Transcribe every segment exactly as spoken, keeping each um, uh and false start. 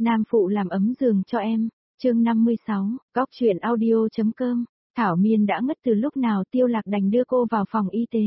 Nam phụ làm ấm giường cho em, chương năm mươi sáu, góc chuyện audio.com, Thảo Miên đã ngất từ lúc nào Tiêu Lạc đành đưa cô vào phòng y tế.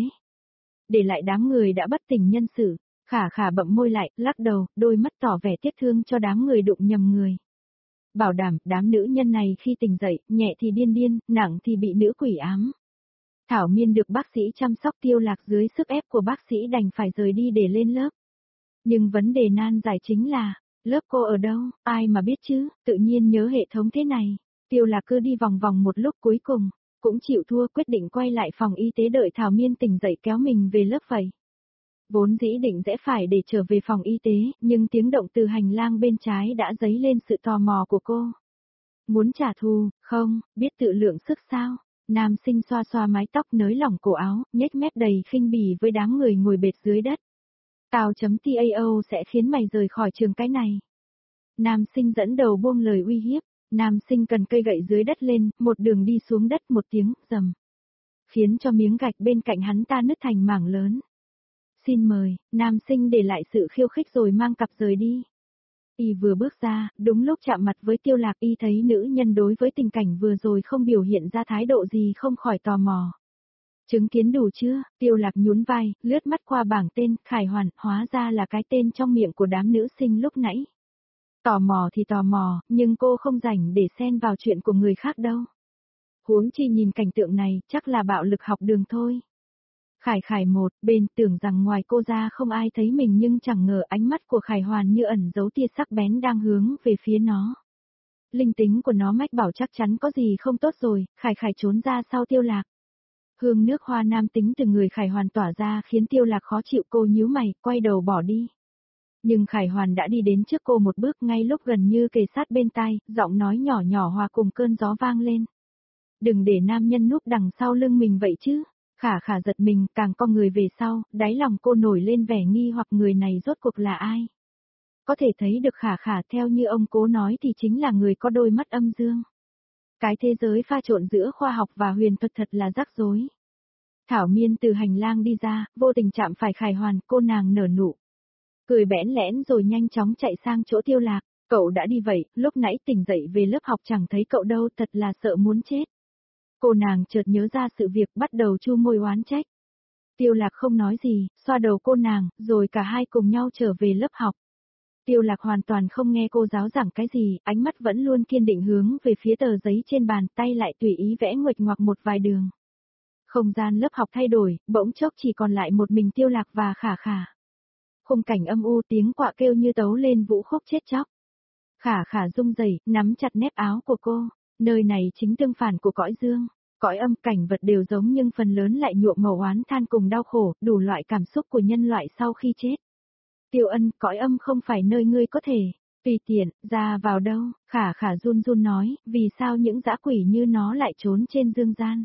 Để lại đám người đã bất tỉnh nhân sự, Khả Khả bậm môi lại, lắc đầu, đôi mắt tỏ vẻ tiếc thương cho đám người đụng nhầm người. Bảo đảm, đám nữ nhân này khi tỉnh dậy, nhẹ thì điên điên, nặng thì bị nữ quỷ ám. Thảo Miên được bác sĩ chăm sóc. Tiêu Lạc dưới sức ép của bác sĩ đành phải rời đi để lên lớp. Nhưng vấn đề nan giải chính là, lớp cô ở đâu, ai mà biết chứ, tự nhiên nhớ hệ thống thế này. Tiêu Lạc cứ đi vòng vòng một lúc cuối cùng, cũng chịu thua, quyết định quay lại phòng y tế đợi Thảo Miên tỉnh dậy kéo mình về lớp vậy. Vốn dĩ định rẽ phải để trở về phòng y tế, nhưng tiếng động từ hành lang bên trái đã dấy lên sự tò mò của cô. Muốn trả thù, không, biết tự lượng sức sao? Nam sinh xoa xoa mái tóc nới lỏng cổ áo, nhếch mép đầy khinh bỉ với đám người ngồi bệt dưới đất. Tao chấm tao sẽ khiến mày rời khỏi trường cái này. Nam sinh dẫn đầu buông lời uy hiếp. Nam sinh cần cây gậy dưới đất lên, một đường đi xuống đất, một tiếng rầm, khiến cho miếng gạch bên cạnh hắn ta nứt thành mảng lớn. Xin mời, nam sinh để lại sự khiêu khích rồi mang cặp rời đi. Y vừa bước ra, đúng lúc chạm mặt với Tiêu Lạc, y thấy nữ nhân đối với tình cảnh vừa rồi không biểu hiện ra thái độ gì, không khỏi tò mò. Chứng kiến đủ chưa? Tiêu Lạc nhún vai, lướt mắt qua bảng tên, Khải Hoàn, hóa ra là cái tên trong miệng của đám nữ sinh lúc nãy. Tò mò thì tò mò, nhưng cô không rảnh để xen vào chuyện của người khác đâu. Huống chi nhìn cảnh tượng này, chắc là bạo lực học đường thôi. Khải Khải một bên tưởng rằng ngoài cô ra không ai thấy mình, nhưng chẳng ngờ ánh mắt của Khải Hoàn như ẩn giấu tia sắc bén đang hướng về phía nó. Linh tính của nó mách bảo chắc chắn có gì không tốt rồi. Khải Khải trốn ra sau Tiêu Lạc. Hương nước hoa nam tính từ người Khải Hoàn tỏa ra khiến Tiêu Lạc khó chịu, cô nhíu mày, quay đầu bỏ đi. Nhưng Khải Hoàn đã đi đến trước cô một bước, ngay lúc gần như kề sát bên tai, giọng nói nhỏ nhỏ hòa cùng cơn gió vang lên. Đừng để nam nhân núp đằng sau lưng mình vậy chứ. Khả Khả giật mình, càng co người về sau, đáy lòng cô nổi lên vẻ nghi hoặc người này rốt cuộc là ai. Có thể thấy được Khả Khả theo như ông cố nói thì chính là người có đôi mắt âm dương. Cái thế giới pha trộn giữa khoa học và huyền thuật thật là rắc rối. Thảo Miên từ hành lang đi ra, vô tình chạm phải Khải Hoàn, cô nàng nở nụ. Cười bẽn lẽn rồi nhanh chóng chạy sang chỗ Tiêu Lạc. Cậu đã đi vậy, lúc nãy tỉnh dậy về lớp học chẳng thấy cậu đâu, thật là sợ muốn chết. Cô nàng chợt nhớ ra sự việc, bắt đầu chu môi oán trách. Tiêu Lạc không nói gì, xoa đầu cô nàng, rồi cả hai cùng nhau trở về lớp học. Tiêu Lạc hoàn toàn không nghe cô giáo giảng cái gì, ánh mắt vẫn luôn kiên định hướng về phía tờ giấy trên bàn, tay lại tùy ý vẽ nguệch ngoạc một vài đường. Không gian lớp học thay đổi, bỗng chốc chỉ còn lại một mình Tiêu Lạc và Khả Khả. Khung cảnh âm u, tiếng quạ kêu như tấu lên vũ khúc chết chóc. Khả Khả rung rẩy, nắm chặt nếp áo của cô. Nơi này chính tương phản của cõi dương. Cõi âm, cảnh vật đều giống nhưng phần lớn lại nhuộm màu oán than cùng đau khổ, đủ loại cảm xúc của nhân loại sau khi chết. Tiêu Ân, cõi âm không phải nơi ngươi có thể tùy tiện ra vào đâu. Khả Khả run run nói, vì sao những dã quỷ như nó lại trốn trên dương gian?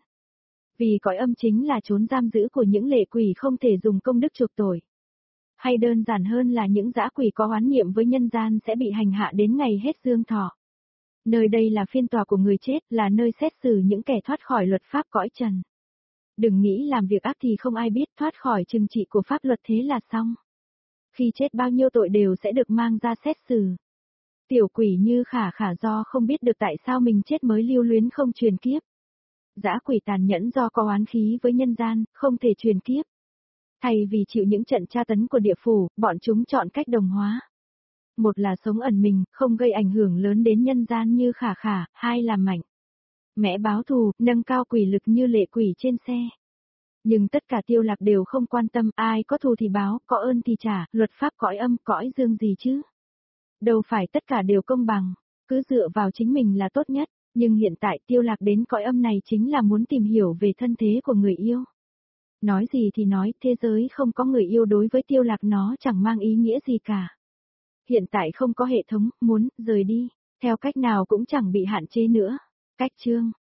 Vì cõi âm chính là chốn giam giữ của những lệ quỷ không thể dùng công đức chuộc tội. Hay đơn giản hơn là những dã quỷ có oán niệm với nhân gian sẽ bị hành hạ đến ngày hết dương thọ. Nơi đây là phiên tòa của người chết, là nơi xét xử những kẻ thoát khỏi luật pháp cõi trần. Đừng nghĩ làm việc ác thì không ai biết, thoát khỏi trừng trị của pháp luật thế là xong. Khi chết bao nhiêu tội đều sẽ được mang ra xét xử. Tiểu quỷ như Khả Khả do không biết được tại sao mình chết mới lưu luyến không truyền kiếp. Dã quỷ tàn nhẫn do có oán khí với nhân gian, không thể truyền kiếp. Thay vì chịu những trận tra tấn của địa phủ, bọn chúng chọn cách đồng hóa. Một là sống ẩn mình, không gây ảnh hưởng lớn đến nhân gian như Khả Khả, hai là mạnh mẽ báo thù, nâng cao quỷ lực như lệ quỷ trên xe. Nhưng tất cả Tiêu Lạc đều không quan tâm, ai có thù thì báo, có ơn thì trả, luật pháp cõi âm, cõi dương gì chứ. Đâu phải tất cả đều công bằng, cứ dựa vào chính mình là tốt nhất, nhưng hiện tại Tiêu Lạc đến cõi âm này chính là muốn tìm hiểu về thân thế của người yêu. Nói gì thì nói, thế giới không có người yêu đối với Tiêu Lạc nó chẳng mang ý nghĩa gì cả. Hiện tại không có hệ thống, muốn rời đi, theo cách nào cũng chẳng bị hạn chế nữa. Cách chương